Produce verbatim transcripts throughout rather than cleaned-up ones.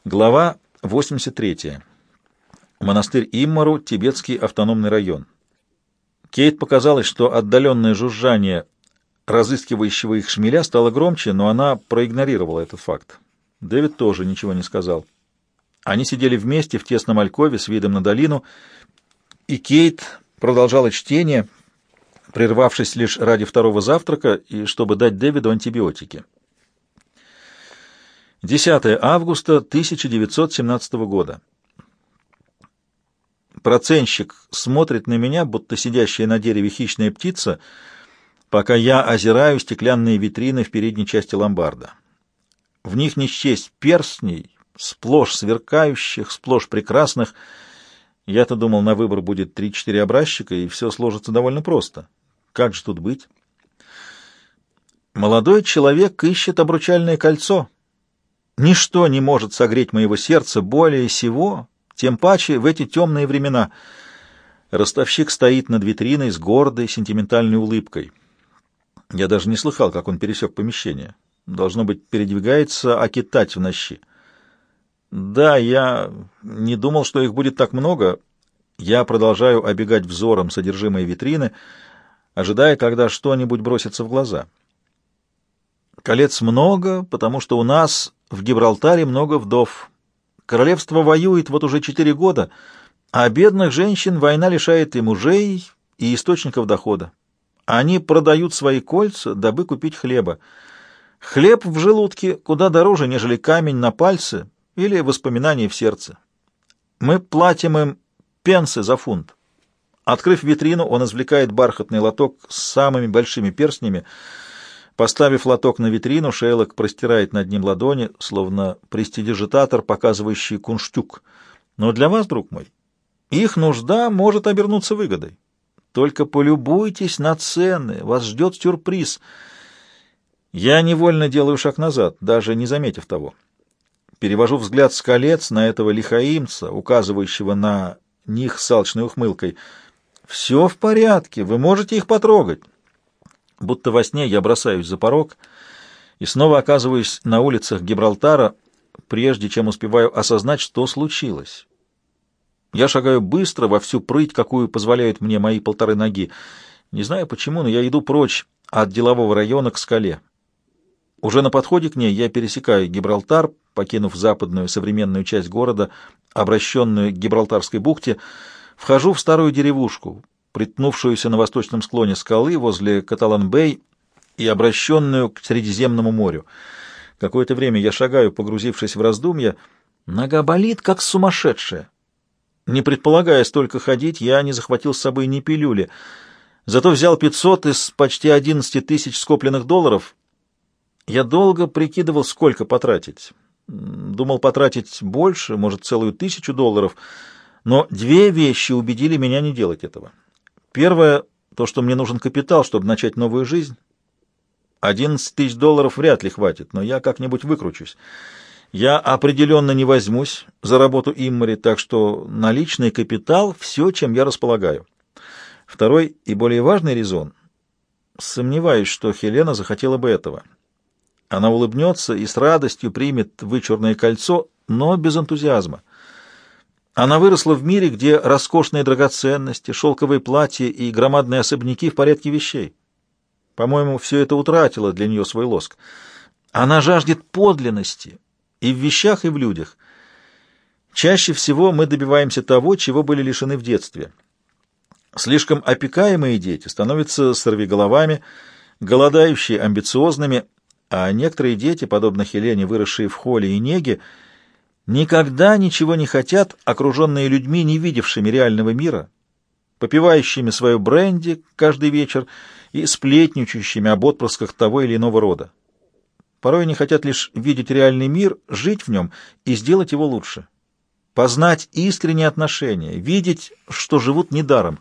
Глава восемьдесят третья. Монастырь Иммару, Тибетский автономный район. Кейт показалось, что отдаленное жужжание разыскивающего их шмеля стало громче, но она проигнорировала этот факт. Дэвид тоже ничего не сказал. Они сидели вместе в тесном алькове с видом на долину, и Кейт продолжала чтение, прервавшись лишь ради второго завтрака и чтобы дать Дэвиду антибиотики. десятое августа тысяча девятьсот семнадцатого года. Проценщик смотрит на меня, будто сидящая на дереве хищная птица, пока я озираю стеклянные витрины в передней части ломбарда. В них не счесть перстней, сплошь сверкающих, сплошь прекрасных. Я-то думал, на выбор будет три-четыре образчика, и все сложится довольно просто. Как же тут быть? Молодой человек ищет обручальное кольцо. Ничто не может согреть моего сердца более сего, тем паче в эти темные времена. Ростовщик стоит над витриной с гордой, сентиментальной улыбкой. Я даже не слыхал, как он пересек помещение. Должно быть, передвигается окитать в нощи. Да, я не думал, что их будет так много. Я продолжаю обегать взором содержимое витрины, ожидая, когда что-нибудь бросится в глаза. Колец много, потому что у нас в Гибралтаре много вдов. Королевство воюет вот уже четыре года, а бедных женщин война лишает и мужей, и источников дохода. Они продают свои кольца, дабы купить хлеба. Хлеб в желудке куда дороже, нежели камень на пальце или воспоминания в сердце. Мы платим им пенсы за фунт. Открыв витрину, он извлекает бархатный лоток с самыми большими перстнями. Поставив лоток на витрину, Шейлок простирает над ним ладони, словно престидижитатор, показывающий кунштюк. Но для вас, друг мой, их нужда может обернуться выгодой. Только полюбуйтесь на цены, вас ждет сюрприз. Я невольно делаю шаг назад, даже не заметив того. Перевожу взгляд с колец на этого лихаимца, указывающего на них с алчной ухмылкой. «Все в порядке, вы можете их потрогать». Будто во сне я бросаюсь за порог и снова оказываюсь на улицах Гибралтара, прежде чем успеваю осознать, что случилось. Я шагаю быстро, во всю прыть, какую позволяют мне мои полторы ноги. Не знаю почему, но я иду прочь от делового района к скале. Уже на подходе к ней я пересекаю Гибралтар, покинув западную современную часть города, обращенную к Гибралтарской бухте, вхожу в старую деревушку, притнувшуюся на восточном склоне скалы возле Каталан-Бэй и обращенную к Средиземному морю. Какое-то время я шагаю, погрузившись в раздумья. Нога болит, как сумасшедшая. Не предполагая столько ходить, я не захватил с собой ни пилюли. Зато взял пятьсот из почти одиннадцати тысяч скопленных долларов. Я долго прикидывал, сколько потратить. Думал потратить больше, может, целую тысячу долларов, но две вещи убедили меня не делать этого. Первое — то, что мне нужен капитал, чтобы начать новую жизнь. Одиннадцать тысяч долларов вряд ли хватит, но я как-нибудь выкручусь. Я определенно не возьмусь за работу Иммари, так что наличный капитал — все, чем я располагаю. Второй и более важный резон — сомневаюсь, что Хелена захотела бы этого. Она улыбнется и с радостью примет вычурное кольцо, но без энтузиазма. Она выросла в мире, где роскошные драгоценности, шелковые платья и громадные особняки в порядке вещей. По-моему, все это утратило для нее свой лоск. Она жаждет подлинности и в вещах, и в людях. Чаще всего мы добиваемся того, чего были лишены в детстве. Слишком опекаемые дети становятся сорвиголовами, голодающие амбициозными, а некоторые дети, подобно Хелене, выросшие в холле и неге, никогда ничего не хотят, окруженные людьми, не видевшими реального мира, попивающими свое бренди каждый вечер и сплетничающими об отпрысках того или иного рода. Порой они хотят лишь видеть реальный мир, жить в нем и сделать его лучше. Познать искренние отношения, видеть, что живут недаром.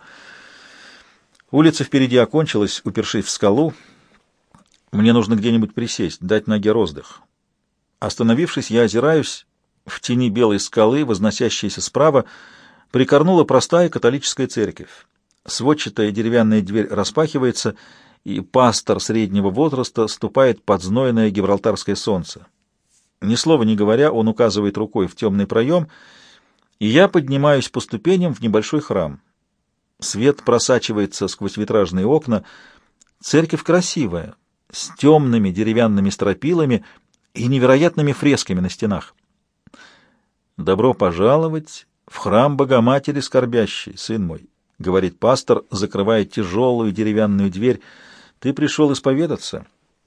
Улица впереди окончилась, упершись в скалу. Мне нужно где-нибудь присесть, дать ноге роздых. Остановившись, я озираюсь. В тени белой скалы, возносящейся справа, прикорнула простая католическая церковь. Сводчатая деревянная дверь распахивается, и пастор среднего возраста ступает под знойное гибралтарское солнце. Ни слова не говоря, он указывает рукой в темный проем, и я поднимаюсь по ступеням в небольшой храм. Свет просачивается сквозь витражные окна. Церковь красивая, с темными деревянными стропилами и невероятными фресками на стенах. «Добро пожаловать в храм Богоматери Скорбящей, сын мой», — говорит пастор, закрывая тяжелую деревянную дверь. «Ты пришел исповедаться?»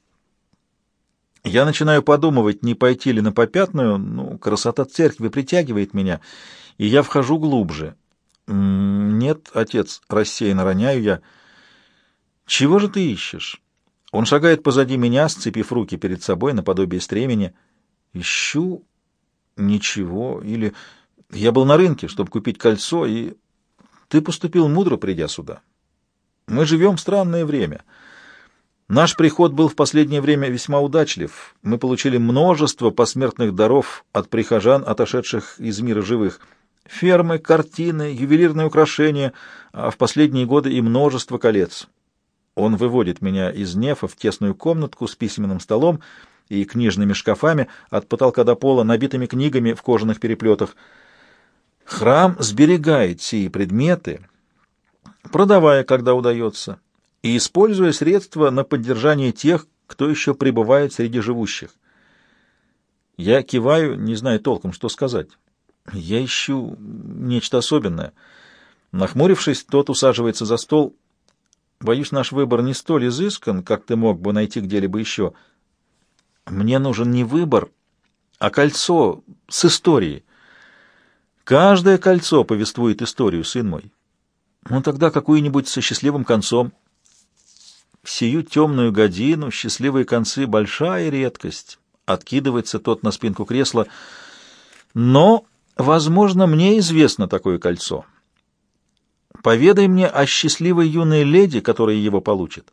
Я начинаю подумывать, не пойти ли на попятную. Ну, красота церкви притягивает меня, и я вхожу глубже. «Нет, отец», — рассеянно роняю я. «Чего же ты ищешь?» Он шагает позади меня, сцепив руки перед собой наподобие стремени. «Ищу ничего. Или я был на рынке, чтобы купить кольцо, и ты поступил мудро, придя сюда. Мы живем в странное время. Наш приход был в последнее время весьма удачлив. Мы получили множество посмертных даров от прихожан, отошедших из мира живых. Фермы, картины, ювелирные украшения, а в последние годы и множество колец. Он выводит меня из Нефа в тесную комнатку с письменным столом и книжными шкафами от потолка до пола, набитыми книгами в кожаных переплетах. Храм сберегает сии предметы, продавая, когда удается, и используя средства на поддержание тех, кто еще пребывает среди живущих. Я киваю, не зная толком, что сказать. Я ищу нечто особенное. Нахмурившись, тот усаживается за стол. Боюсь, наш выбор не столь изыскан, как ты мог бы найти где-либо еще. Мне нужен не выбор, а кольцо с историей. Каждое кольцо повествует историю, сын мой. Ну, тогда какую-нибудь со счастливым концом. В сию темную годину счастливые концы — большая редкость. Откидывается тот на спинку кресла. Но, возможно, мне известно такое кольцо. Поведай мне о счастливой юной леди, которая его получит.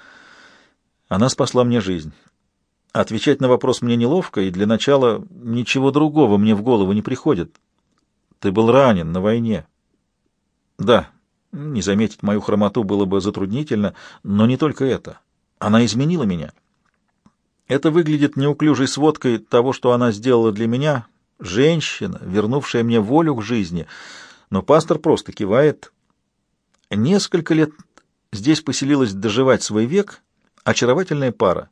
Она спасла мне жизнь. Отвечать на вопрос мне неловко, и для начала ничего другого мне в голову не приходит. Ты был ранен на войне. Да, не заметить мою хромоту было бы затруднительно, но не только это. Она изменила меня. Это выглядит неуклюжей сводкой того, что она сделала для меня, женщина, вернувшая мне волю к жизни. Но пастор просто кивает. Несколько лет здесь поселилась доживать свой век очаровательная пара.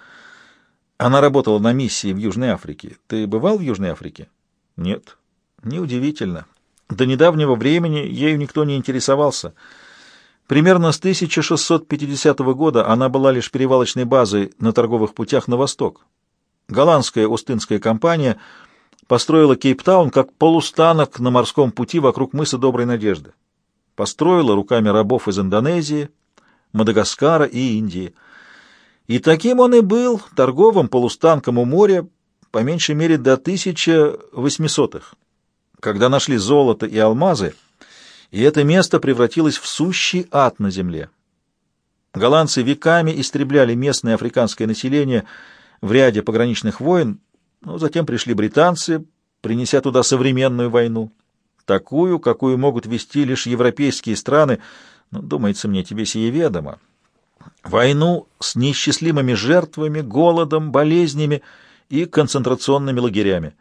Она работала на миссии в Южной Африке. Ты бывал в Южной Африке? Нет. Неудивительно. До недавнего времени ею никто не интересовался. Примерно с тысяча шестьсот пятидесятого года она была лишь перевалочной базой на торговых путях на восток. Голландская Остинская компания построила Кейптаун как полустанок на морском пути вокруг мыса Доброй Надежды. Построила руками рабов из Индонезии, Мадагаскара и Индии. И таким он и был, торговым полустанком у моря, по меньшей мере до тысяча восьмисотых, когда нашли золото и алмазы, и это место превратилось в сущий ад на земле. Голландцы веками истребляли местное африканское население в ряде пограничных войн, но затем пришли британцы, принеся туда современную войну, такую, какую могут вести лишь европейские страны, но, думается мне, тебе сие ведомо. Войну с неисчислимыми жертвами, голодом, болезнями и концентрационными лагерями.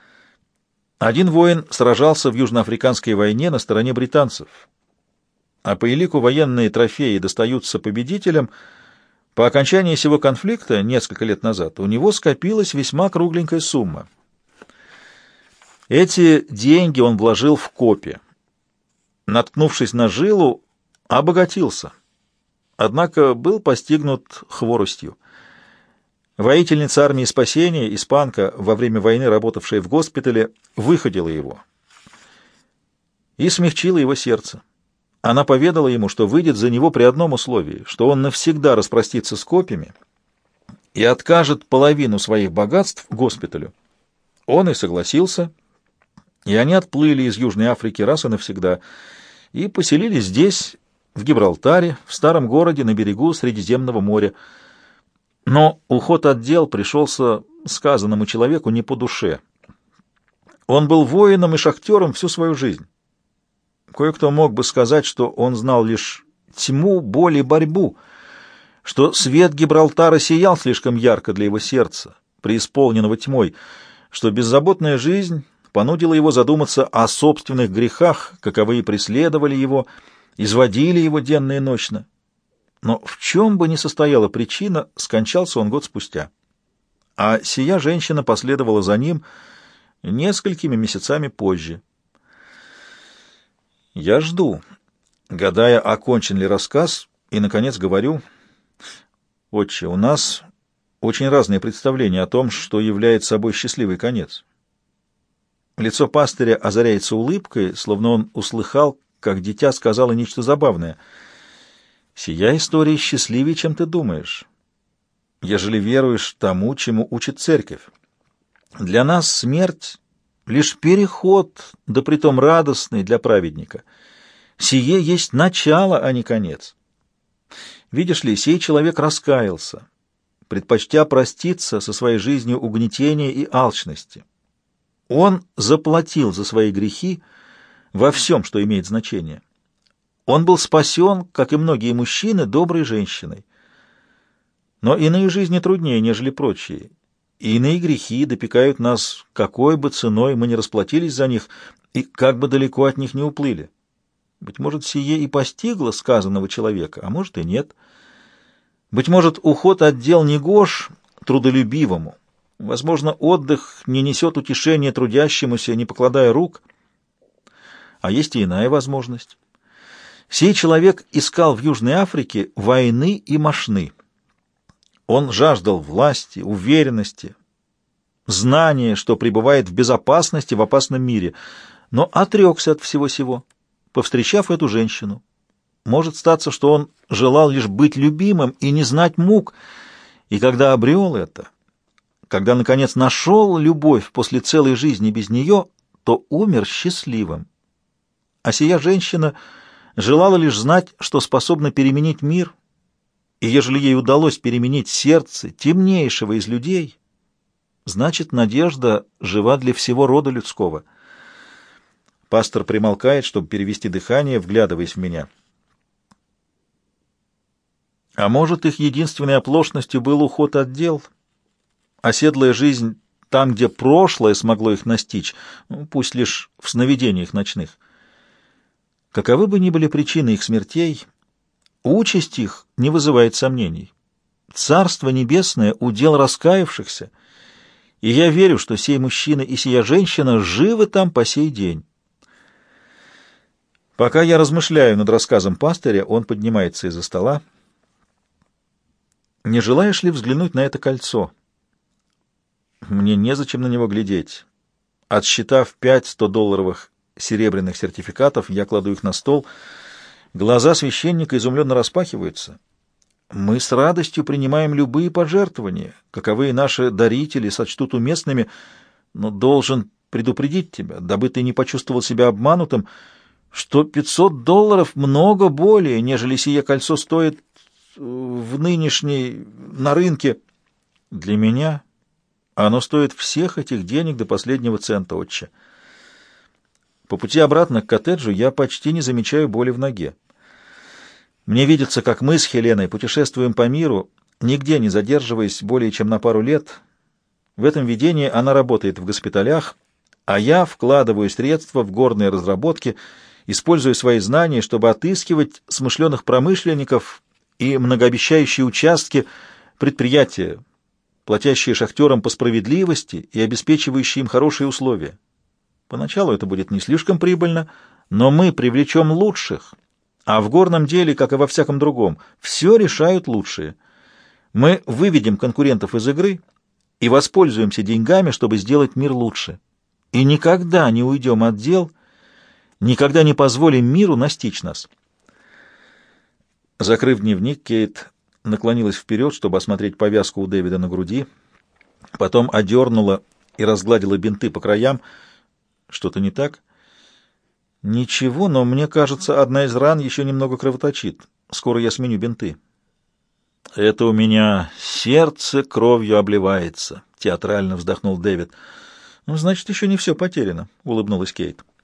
Один воин сражался в Южноафриканской войне на стороне британцев, а по элику военные трофеи достаются победителям. По окончании сего конфликта несколько лет назад у него скопилась весьма кругленькая сумма. Эти деньги он вложил в копи. Наткнувшись на жилу, обогатился. Однако был постигнут хворостью. Воительница армии спасения, испанка, во время войны работавшая в госпитале, выходила его и смягчила его сердце. Она поведала ему, что выйдет за него при одном условии, что он навсегда распростится с копьями и откажет половину своих богатств госпиталю. Он и согласился, и они отплыли из Южной Африки раз и навсегда и поселились здесь, в Гибралтаре, в старом городе на берегу Средиземного моря. Но уход от дел пришелся сказанному человеку не по душе. Он был воином и шахтером всю свою жизнь. Кое-кто мог бы сказать, что он знал лишь тьму, боль и борьбу, что свет Гибралтара сиял слишком ярко для его сердца, преисполненного тьмой. что беззаботная жизнь понудила его задуматься о собственных грехах, каковые преследовали его, изводили его денно и ночно. Но в чем бы ни состояла причина, скончался он год спустя. А сия женщина последовала за ним несколькими месяцами позже. Я жду, гадая, окончен ли рассказ, и, наконец, говорю: «Отче, у нас очень разные представления о том, что является собой счастливый конец». Лицо пастыря озаряется улыбкой, словно он услыхал, как дитя сказала нечто забавное. «Сия история счастливее, чем ты думаешь, ежели веруешь тому, чему учит церковь. Для нас смерть — лишь переход, да притом радостный для праведника. Сие есть начало, а не конец. Видишь ли, сей человек раскаялся, предпочтя проститься со своей жизнью угнетения и алчности. Он заплатил за свои грехи во всем, что имеет значение. Он был спасен, как и многие мужчины, доброй женщиной. Но иные жизни труднее, нежели прочие, и иные грехи допекают нас, какой бы ценой мы ни расплатились за них, и как бы далеко от них не уплыли. Быть может, сие и постигло сказанного человека, а может и нет. Быть может, уход от дел негож трудолюбивому. Возможно, отдых не несет утешения трудящемуся, не покладая рук. А есть и иная возможность. Сей человек искал в Южной Африке войны и мошны. Он жаждал власти, уверенности, знания, что пребывает в безопасности в опасном мире, но отрекся от всего сего, повстречав эту женщину. Может статься, что он желал лишь быть любимым и не знать мук, и когда обрел это, когда, наконец, нашел любовь после целой жизни без нее, то умер счастливым. А сия женщина желала лишь знать, что способна переменить мир, и ежели ей удалось переменить сердце темнейшего из людей, значит, надежда жива для всего рода людского. Пастор примолкает, чтобы перевести дыхание, вглядываясь в меня. А может, их единственной оплошностью был уход от дел, оседлая жизнь там, где прошлое смогло их настичь, ну, пусть лишь в сновидениях ночных. Каковы бы ни были причины их смертей, участь их не вызывает сомнений. Царство небесное — удел раскаявшихся, и я верю, что сей мужчина и сия женщина живы там по сей день. Пока я размышляю над рассказом пастыря, он поднимается из-за стола. «Не желаешь ли взглянуть на это кольцо?» Мне незачем на него глядеть. Отсчитав пять сто-долларовых серебряных сертификатов, я кладу их на стол. Глаза священника изумленно распахиваются. Мы с радостью принимаем любые пожертвования, каковые наши дарители сочтут уместными, но должен предупредить тебя, дабы ты не почувствовал себя обманутым, что пятьсот долларов много более, нежели сие кольцо стоит в нынешней на рынке. Для меня оно стоит всех этих денег до последнего цента, отче. По пути обратно к коттеджу я почти не замечаю боли в ноге. Мне видится, как мы с Хеленой путешествуем по миру, нигде не задерживаясь более чем на пару лет. В этом видении она работает в госпиталях, а я вкладываю средства в горные разработки, используя свои знания, чтобы отыскивать смышленых промышленников и многообещающие участки, предприятия, платящие шахтерам по справедливости и обеспечивающие им хорошие условия. Поначалу это будет не слишком прибыльно, но мы привлечем лучших, а в горном деле, как и во всяком другом, все решают лучшие. Мы выведем конкурентов из игры и воспользуемся деньгами, чтобы сделать мир лучше. И никогда не уйдем от дел, никогда не позволим миру настичь нас. Закрыв дневник, Кейт наклонилась вперед, чтобы осмотреть повязку у Дэвида на груди, потом одернула и разгладила бинты по краям. Что-то не так? Ничего, но мне кажется, одна из ран еще немного кровоточит. Скоро я сменю бинты. Это у меня сердце кровью обливается, театрально вздохнул Дэвид. Ну, значит, еще не все потеряно, улыбнулась Кейт.